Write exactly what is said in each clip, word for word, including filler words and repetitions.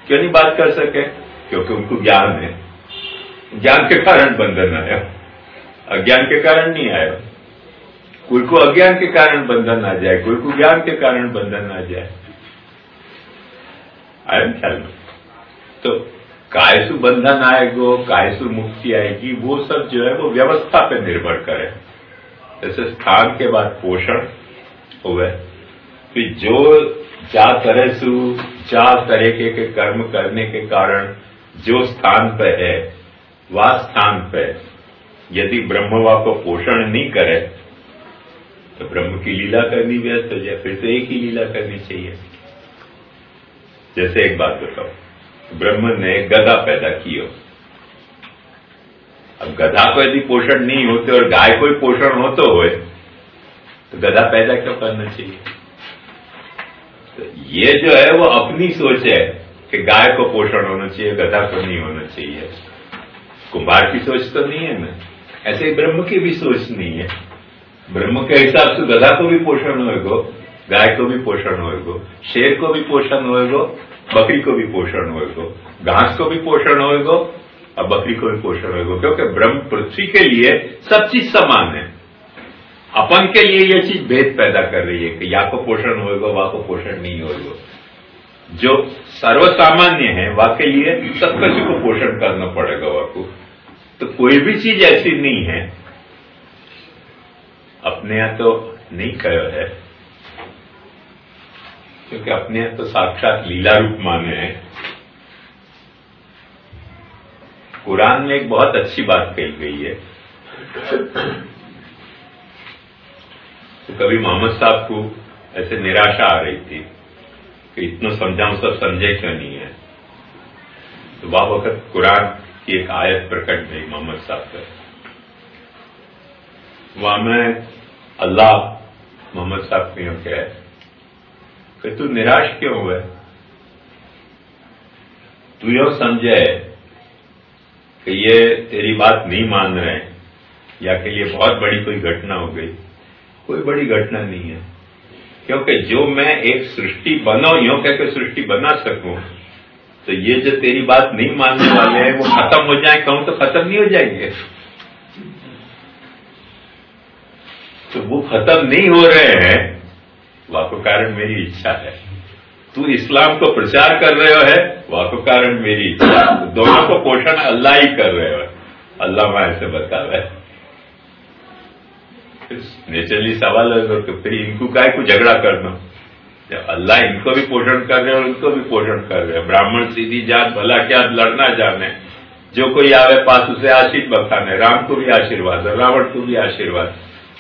क्यों नहीं बात कर सके? क्योंकि उनको ज्ञान है, ज्ञान के कारण बंधन आया, अज्ञान के कारण नहीं आया। कोई को अज्ञान के कारण बंधन आ जाए, कोई को ज्ञान के कारण बंधन आ जाए। आया ख्याल में? तो कायसु बंधन आएगो, कायसु मुक्ति आएगी, वो सब जो है वो व्यवस्था पे निर्भर करे। जैसे स्थान के बाद पोषण हुए, कि जो जा तरह सु जा तरीके के कर्म करने के कारण जो स्थान पे है, वह स्थान पे यदि ब्रह्मवा को पोषण नहीं करे तो ब्रह्म की लीला करनी व्यस्त हो जाए। फिर तो एक ही लीला करनी चाहिए। जैसे एक बात बताओ, ब्रह्म ने गधा पैदा किया, अब गधा को यदि पोषण नहीं होते और गाय को ही पोषण हो तो होए, तो गधा पैदा क्यों करना चाहिए? तो ये जो है वो अपनी सोच है कि गाय को पोषण होना चाहिए, गधा को नहीं होना चाहिए। कुम्हार की सोच तो नहीं है ना, ऐसे ही ब्रह्म की भी सोच नहीं है। ब्रह्म के हिसाब से गधा को भी पोषण होएगो, गाय को भी पोषण होएगो, शेर को भी पोषण होएगो, बकरी को भी पोषण होएगो, घास को भी पोषण होएगो और बकरी को भी पोषण होएगो। क्योंकि ब्रह्म पृथ्वी के लिए सब चीज समान है, अपन के लिए यह चीज भेद पैदा कर रही है कि या को पोषण होएगो, वह को पोषण नहीं होएगो। जो सर्वसामान्य है वह के लिए सब किसी को पोषण करना पड़ेगा वह को। तो कोई भी चीज ऐसी नहीं है, अपने यहां तो नहीं कहो है, क्योंकि अपने यहां तो साक्षात लीला रूप माने हैं। कुरान में एक बहुत अच्छी बात कही गई है। तो कभी मोहम्मद साहब को ऐसे निराशा आ रही थी कि इतना समझाऊं सब समझे क्यों नहीं है। तो वह वक्त कुरान की एक आयत प्रकट हुई मोहम्मद साहब पर। वहां में अल्लाह मोहम्मद साहब को यूं कहे कि तू निराश क्यों हुआ? तू यूं समझे कि ये तेरी बात नहीं मान रहे या कि ये बहुत बड़ी कोई घटना हो गई। कोई बड़ी घटना नहीं है, क्योंकि जो मैं एक सृष्टि बनो यूं कहकर सृष्टि बना सकूं, तो ये जो तेरी बात नहीं मानने वाले हैं वो खत्म हो जाए कहूं तो खत्म नहीं हो जाएंगे। तो वो खत्म नहीं हो रहे हैं, वह को कारण मेरी इच्छा है। तू इस्लाम को प्रचार कर रहे हो है, वह को कारण मेरी इच्छा। तो दोनों को पोषण अल्लाह ही कर रहे हो। अल्लाह वहां ऐसे बता रहा है। नेचुरली सवाल है तो फिर इनको काय को झगड़ा करना? जब अल्लाह इनको भी पोषण कर रहे हैं और उनको भी पोषण कर रहे हैं। ब्राह्मण सीधी जात भला क्या लड़ना जाने, जो कोई आवे पास उसे आशीष बखाने। राम को भी आशीर्वाद है, रावण को भी आशीर्वाद,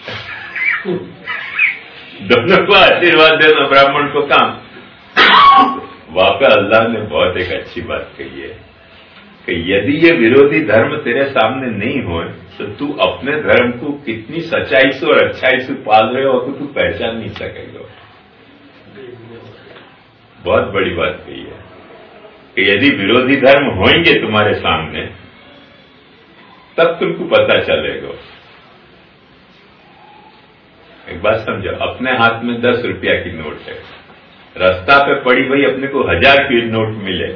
दोनों को आशीर्वाद देना, ब्राह्मण को काम। वाकई अल्लाह ने बहुत एक अच्छी बात कही है कि यदि ये विरोधी धर्म तेरे सामने नहीं हो तो तू अपने धर्म को कितनी सच्चाई से और अच्छाई से पाल रहे हो तो तू पहचान नहीं सकेगा। बहुत बड़ी बात कही है कि यदि विरोधी धर्म होंगे तुम्हारे सामने तब तुमको पता चलेगा। एक बात समझो, अपने हाथ में दस रुपया की नोट है, रास्ता पे पड़ी हुई अपने को हजार की नोट मिले,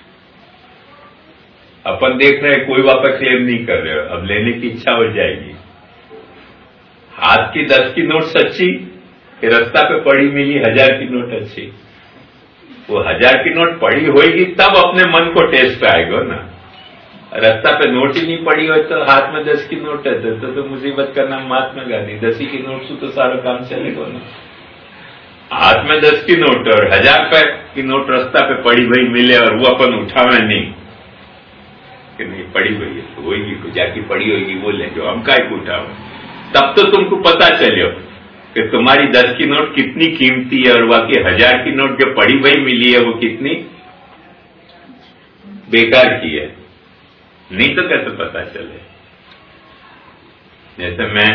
अपन देख रहे हैं कोई वापस क्लेम नहीं कर रहे हो, अब लेने की इच्छा हो जाएगी। हाथ की दस की नोट सच्ची कि रास्ता पे पड़ी मिली हजार की नोट अच्छी? वो हजार की नोट पड़ी होगी तब अपने मन को टेस्ट आएगा ना। रास्ता पे नोट ही नहीं पड़ी हो तो हाथ में दस की नोट है तो, तो मुसीबत का नाम महात्मा गांधी। दसी की नोट से तो सारा काम चलेगा ना। हाथ में दस की नोट और हजार पे की नोट रास्ता पे पड़ी हुई मिले और वो अपन उठावे नहीं कि नहीं पड़ी हुई है तो होगी, जाके पड़ी होगी वो ले जो हम काय को उठावे। तब तो तुमको पता चलो कि तुम्हारी दस की नोट कितनी कीमती है और बाकी हजार की नोट जो पड़ी हुई मिली है वो कितनी बेकार की है। नहीं तो कैसे पता चले? जैसे मैं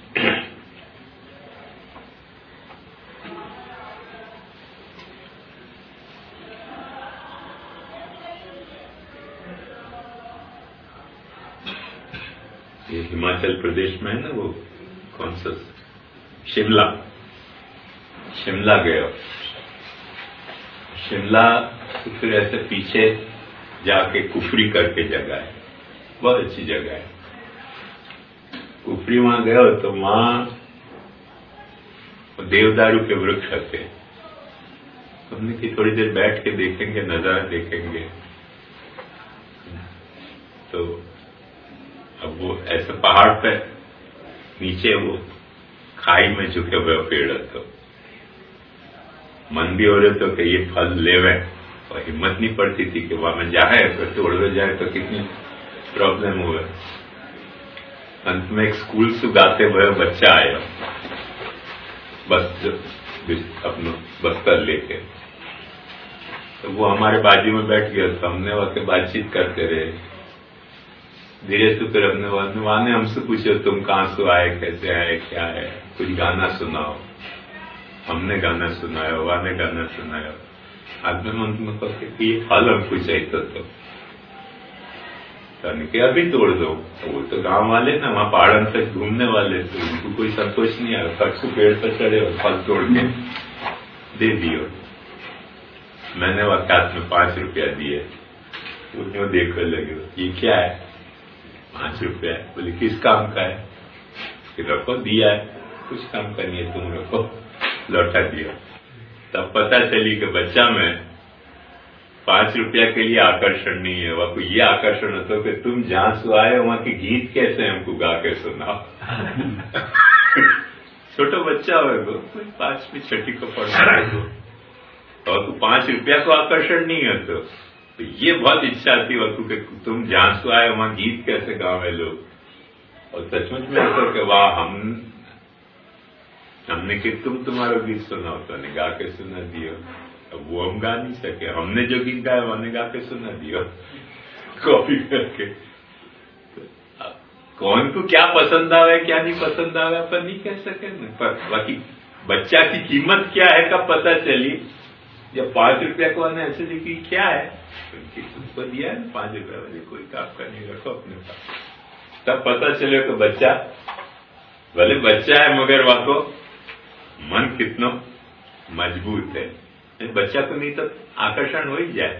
ये हिमाचल प्रदेश में है ना, वो कौन सा शिमला शिमला गया। शिमला तो फिर ऐसे पीछे जाके कुफरी करके जगह है, बहुत अच्छी जगह है। कुफरी वहां गया तो वहां देवदारू के वृक्ष थे। हमने कि थोड़ी देर बैठ के देखेंगे, नजारा देखेंगे। तो अब वो ऐसे पहाड़ पे नीचे वो खाई में झुके हुए पेड़, तो मन भी हो रहे तो कि ये फल लेवे, और हिम्मत नहीं पड़ती थी कि वहां में जाए, फिर तोड़ जाए तो कितनी प्रॉब्लम हुए। अंत में एक स्कूल से गाते हुए बच्चा आया, बस अपना बस्तर लेके, तो वो हमारे बाजू में बैठ गया। तो हमने वहां बातचीत करते रहे धीरे से। फिर हमने वहां ने हमसे पूछे तुम कहाँ से आए, कैसे आए, क्या है, कुछ गाना सुनाओ। हमने गाना सुनाया, वहां ने गाना सुनाया। आदमी मन में कहते कि ये फल हमको चाहिए तो, तो कि अभी तोड़ दो। तो वो तो गांव वाले ना, वहां पहाड़न तक घूमने वाले, तो उनको कोई संतोष नहीं आया। परसों पेड़ पर चढ़े और फल तोड़ के दे दियो। मैंने वकात में पांच रुपया दिए। वो देखने लगे ये क्या है, पांच रुपया। बोले किस काम का है, कि रखो, दिया है, कुछ काम का नहीं है, तुम रखो, लौटा दिया। तब पता चली कि बच्चा में पांच रुपया के लिए आकर्षण नहीं है, वह को ये आकर्षण होता है कि तुम जहां से आए वहां के गीत कैसे हमको गा के सुनाओ। छोटा बच्चा हो कोई पांचवी छठी को पढ़ रहा है और तो पांच रुपया को आकर्षण नहीं है। तो, तो ये बहुत इच्छा थी वह कि तुम जहां से आए वहां गीत कैसे गावे लोग। और सचमुच में ऐसा कि वाह, हम हमने कि तुम तुम्हारा गीत सुनाओ, तो ने गा के सुना दियो। अब वो हम गा नहीं सके, हमने जो गीत गाया उन्हें गा के सुना दियो कॉपी करके। तो कौन को क्या पसंद आवे क्या नहीं पसंद आवे अपन नहीं कह सके न, पर बाकी बच्चा की कीमत क्या है कब पता चली जब पांच रुपया को मैंने ऐसे देखी क्या है, तुमको दिया है पांच रुपया वाले, कोई काम का नहीं, रखो अपने पास। तब पता चले तो बच्चा भले बच्चा है मगर वहां को मन कितना मजबूत है। बच्चा को नहीं तो आकर्षण हो ही जाए।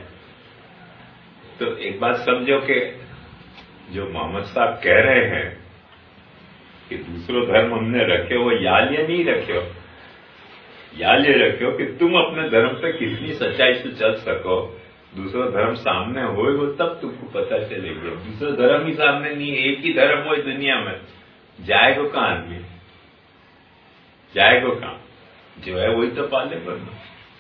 तो एक बात समझो कि जो मोहम्मद साहब कह रहे हैं कि दूसरो धर्म हमने रखे, वो याद या नहीं रखे, याद ये रखो कि तुम अपने धर्म पे कितनी सच्चाई से चल सको। दूसरा धर्म सामने होएगा तब तुमको पता चलेगा। दूसरा धर्म ही सामने नहीं है, एक ही धर्म हो दुनिया में, जाएगा कहां आदमी, जाएगा कहां, जो है वही तो पाले बनना।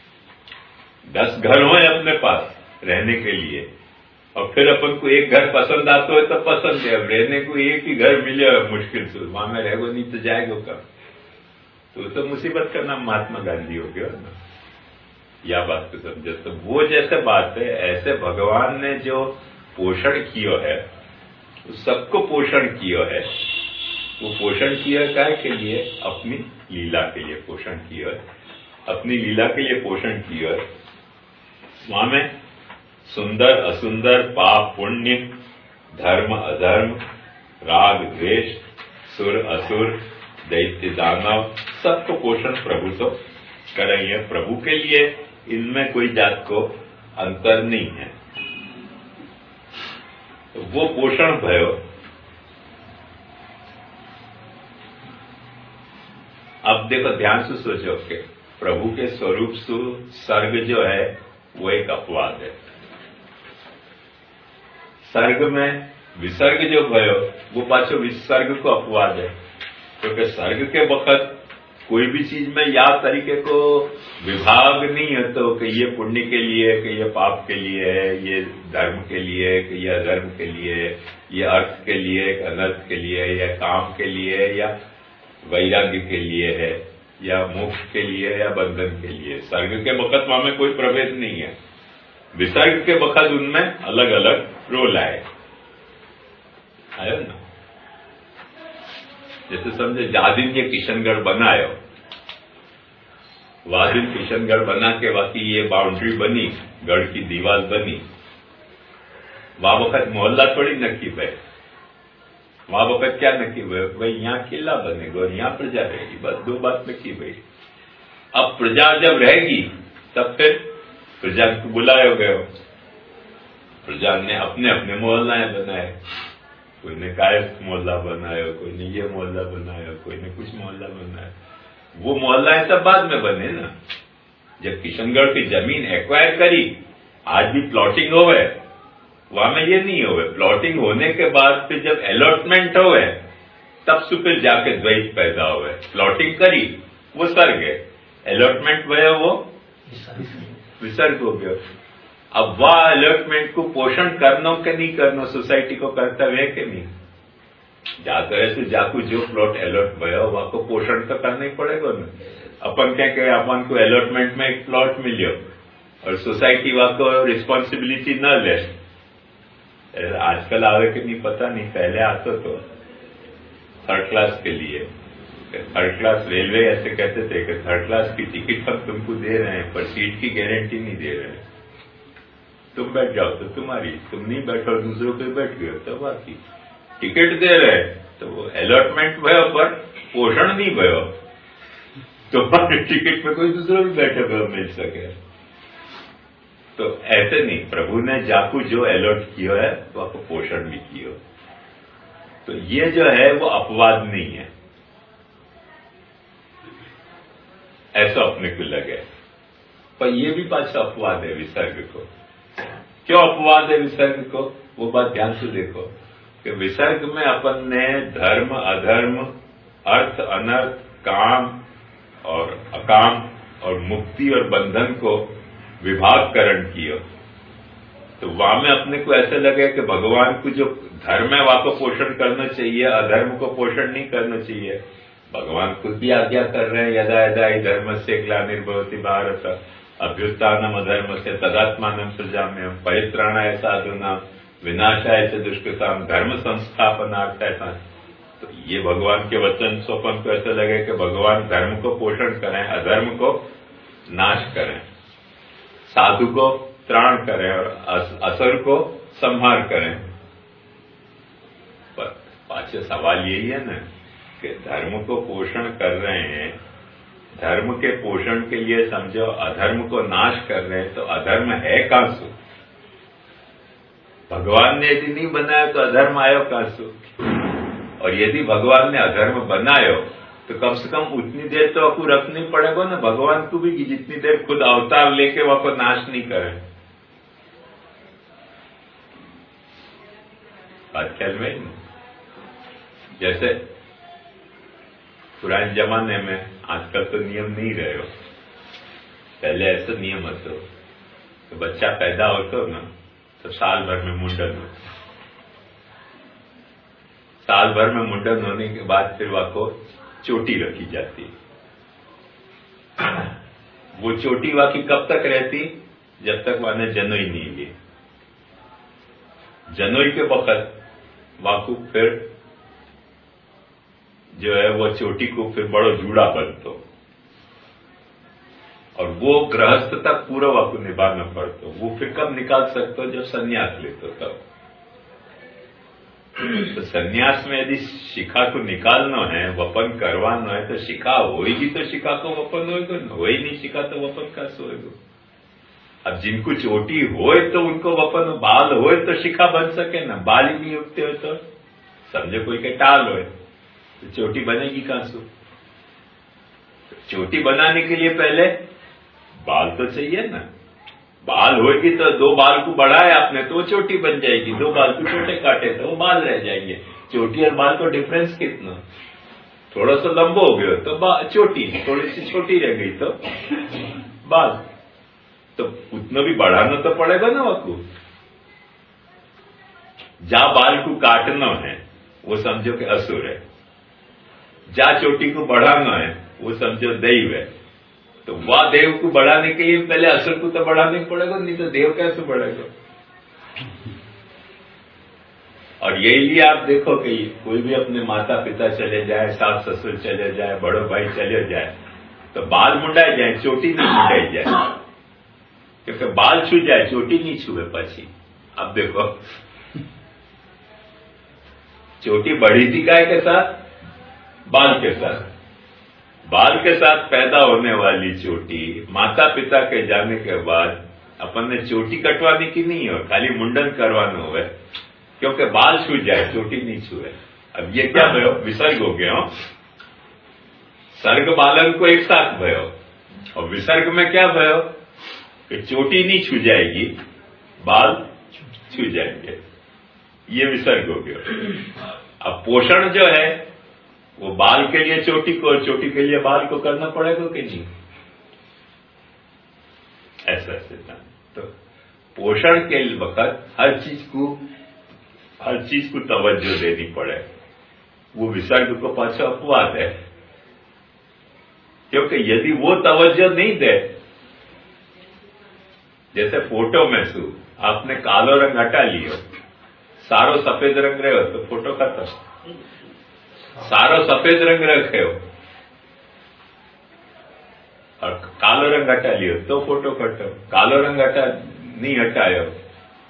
दस घर हो अपने पास रहने के लिए और फिर अपन को एक घर पसंद आता है तो पसंद है, अब रहने को एक ही घर मिले मुश्किल से, वहां में रहेगा नहीं तो जाएगा कहां। तो तो मुसीबत का नाम महात्मा गांधी हो गया ना, या बात को समझे। तो वो जैसे बात है, ऐसे भगवान ने जो पोषण किया है सबको पोषण किया है। वो पोषण किया काय के लिए, अपनी लीला के लिए पोषण किया है, अपनी लीला के लिए पोषण किया है। वहां में सुंदर असुंदर, पाप पुण्य, धर्म अधर्म, राग द्वेष, सुर असुर, दैत्य दानव, सबको पोषण प्रभु तो कर रही है। प्रभु के लिए इनमें कोई जात को अंतर नहीं है। तो वो पोषण भयो। अब देखो ध्यान से सोचो कि प्रभु के स्वरूप से सर्ग जो है वो एक अपवाद है। सर्ग में विसर्ग जो भयो वो पाछो विसर्ग को अपवाद है, क्योंकि तो सर्ग के वक्त कोई भी चीज में या तरीके को विभाग नहीं है तो कि ये पुण्य के लिए, कि ये पाप के लिए है, ये धर्म के लिए, कि ये अधर्म के लिए, ये अर्थ के लिए, अनर्थ के लिए, या काम के लिए, या वैराग्य के लिए है, या मोक्ष के लिए, या बंधन के लिए। सर्ग के वक्त वहां में कोई प्रभेद नहीं है। विसर्ग के वक्त उनमें अलग अलग रोल आए आयो ना। जैसे समझे जादिन ये किशनगढ़ बनायो, वादिन किशनगढ़ बना के बाकी ये बाउंड्री बनी, गढ़ की दीवार बनी, वहां वक्त मोहल्ला थोड़ी नक्की भाई, वहां वक्त क्या नक्की भाई, भाई यहाँ किला बनेगा और यहाँ प्रजा रहेगी, बस दो बात नक्की भाई। अब प्रजा जब रहेगी तब फिर प्रजा को बुलाए गए, प्रजा ने अपने अपने मोहल्लाएं बनाए, कोई ने कायस्थ मोहल्ला बनाया, कोई ने ये मोहल्ला बनाया, कोई ने कुछ मोहल्ला बनाया। वो मोहल्लाएं सब बाद में बने ना। जब किशनगढ़ की जमीन एक्वायर करी, आज भी प्लॉटिंग हो गए, वहां में ये नहीं हो गए। प्लॉटिंग होने के बाद फिर जब अलॉटमेंट हो गए, तब से फिर जाके द्वैत पैदा हो गए। प्लॉटिंग करी, वो सर गए, अलॉटमेंट हुआ, वो विसर्ग हो गया। अब वह अलॉटमेंट को पोषण करना के नहीं करना, सोसाइटी को कर्तव्य है कि नहीं? जाकर ऐसे जाकू जो प्लॉट अलॉट हुआ वहां को पोषण तो करना ही पड़ेगा ना। अपन क्या कहे, अपन को अलॉटमेंट में एक प्लॉट मिलियो और सोसाइटी वहां को रिस्पॉन्सिबिलिटी न ले। आजकल आवे कि नहीं पता नहीं, पहले आता तो थर्ड क्लास के लिए, थर्ड क्लास रेलवे ऐसे कहते थे कि थर्ड क्लास की टिकट हम तुमको दे रहे हैं पर सीट की गारंटी नहीं दे रहे हैं। तुम बैठ जाओ तो तुम्हारी, तुम नहीं बैठो दूसरों पे बैठ गए तो बाकी। टिकट दे रहे तो वो अलॉटमेंट भयो पर पोषण नहीं भयो, तुम्हारे टिकट पे कोई दूसरा भी बैठे भयो मिल सके। तो ऐसे नहीं, प्रभु ने जाकू जो अलॉट किया है वो आपको पोषण भी किया। तो ये जो है वो अपवाद नहीं है, ऐसा अपने को लगे। पर ये भी पाछा अपवाद है विसर्ग को। क्यों अपवाद है विसर्ग को? वो बात ध्यान से देखो कि विसर्ग में अपन ने धर्म अधर्म, अर्थ अनर्थ, काम और अकाम और मुक्ति और बंधन को विभागकरण किया। तो वहां में अपने को ऐसे लगे कि भगवान को जो धर्म है वहां को पोषण करना चाहिए, अधर्म को पोषण नहीं करना चाहिए। भगवान खुद भी आज्ञा कर रहे हैं, यदा यदा ही धर्म से ग्लानिर्भवति भारत अभ्युत्थानम अधर्म से तदात्मानं सृजाम्यहम् परित्राणाय साधूनां विनाशाय च दुष्कृताम् धर्म संस्थापनार्थाय। तो ये भगवान के वचन स्वपन को ऐसा लगे कि भगवान धर्म को पोषण करें, अधर्म को नाश करें, साधु को त्राण करें और असुर को संहार करें। पर पाछे सवाल यही है ना कि धर्म को पोषण कर रहे हैं, धर्म के पोषण के लिए समझो अधर्म को नाश कर रहे हैं, तो अधर्म है कहां से? भगवान ने यदि नहीं बनाया तो अधर्म आयो कहां से? और यदि भगवान ने अधर्म बनायो तो कम से कम उतनी देर तो आपको रखनी पड़ेगा ना भगवान को भी, कि जितनी देर खुद अवतार लेके वहां को नाश नहीं करें। बात ख्याल में, जैसे पुराने जमाने में, आजकल तो नियम नहीं रहे हो, पहले ऐसा नियम होता तो बच्चा पैदा होता ना तो साल भर में मुंडन होता, साल भर में मुंडन होने के बाद फिर वहां को चोटी रखी जाती। वो चोटी वहां की कब तक रहती? जब तक वहां ने जनोई नहीं ली। जनोई के वक्त वहां को फिर जो है वो चोटी को फिर बड़ो जूड़ा बनतो और वो गृहस्थ तक पूरा वहां को निभाना पड़तो। वो फिर कब निकाल सकते जब संन्यास लेते तब। तो संन्यास में यदि शिखा को निकालना है, वपन करवाना है, तो शिखा होगी तो शिखा को वपन होएगा ना, हो ही नहीं शिखा तो वपन कैसे होएगा? अब जिनको चोटी होए तो उनको वपन, बाल होए तो शिखा बन सके ना, बाल ही नहीं उगते हो तो समझो कोई के टाल होए तो चोटी बनेगी कहां से? चोटी बनाने के लिए पहले बाल तो चाहिए ना, बाल होगी तो दो बाल को बढ़ाए आपने तो वो चोटी बन जाएगी, दो बाल को छोटे काटे तो वो बाल रह जाएंगे। चोटी और बाल का डिफरेंस कितना? थोड़ा सा लंबा हो गया तो चोटी, थोड़ी सी छोटी रह गई तो बाल, तो उतना भी बढ़ाना तो पड़ेगा ना आपको। जहां बाल को काटना है वो समझो कि असुर है, जहां चोटी को बढ़ाना है वो समझो दैव है। तो वह देव को बढ़ाने के लिए पहले असुर को तो बढ़ाने पड़ेगा, नहीं तो देव कैसे बढ़ेगा? और यही लिए आप देखो कि कोई भी अपने माता पिता चले जाए, सास ससुर चले जाए, बड़ो भाई चले जाए, तो बाल मुंडाए जाए, चोटी नहीं मुंडाई जाए, क्योंकि बाल छू जाए चोटी नहीं छुए पची। अब देखो चोटी बढ़ी थी गाय के साथ, बाल के साथ, बाल के साथ पैदा होने वाली चोटी माता पिता के जाने के बाद આપણને ચોટી કટવાની की नहीं हो, खाली मुंडन करवानो हो, क्योंकि बाल छू जाए, चोटी नहीं छुए। अब ये क्या भयो? विसर्ग हो गया। सर्ग बालन को एक साथ भयो, और विसर्ग में क्या भयो कि चोटी नहीं छू जाएगी, बाल छू जाएंगे, ये विसर्ग हो गया। अब पोषण जो है वो बाल के लिए चोटी को और चोटी के लिए बाल को करना पड़ेगा कि नहीं, ऐसा सिद्धांत। तो पोषण के वक्त हर चीज को हर चीज को तवज्जो देनी पड़े, वो विसर्ग को पाछो अपवाद है, क्योंकि यदि वो तवज्जो नहीं दे, जैसे फोटो में शू आपने कालो रंग हटा लियो, सारो सफेद रंग रहो तो फोटो खत्म, सारो सफेद रंग रखे हो और कालो रंग हटा लियो तो फोटो खत्म, कालो रंग हटा नहीं हटायो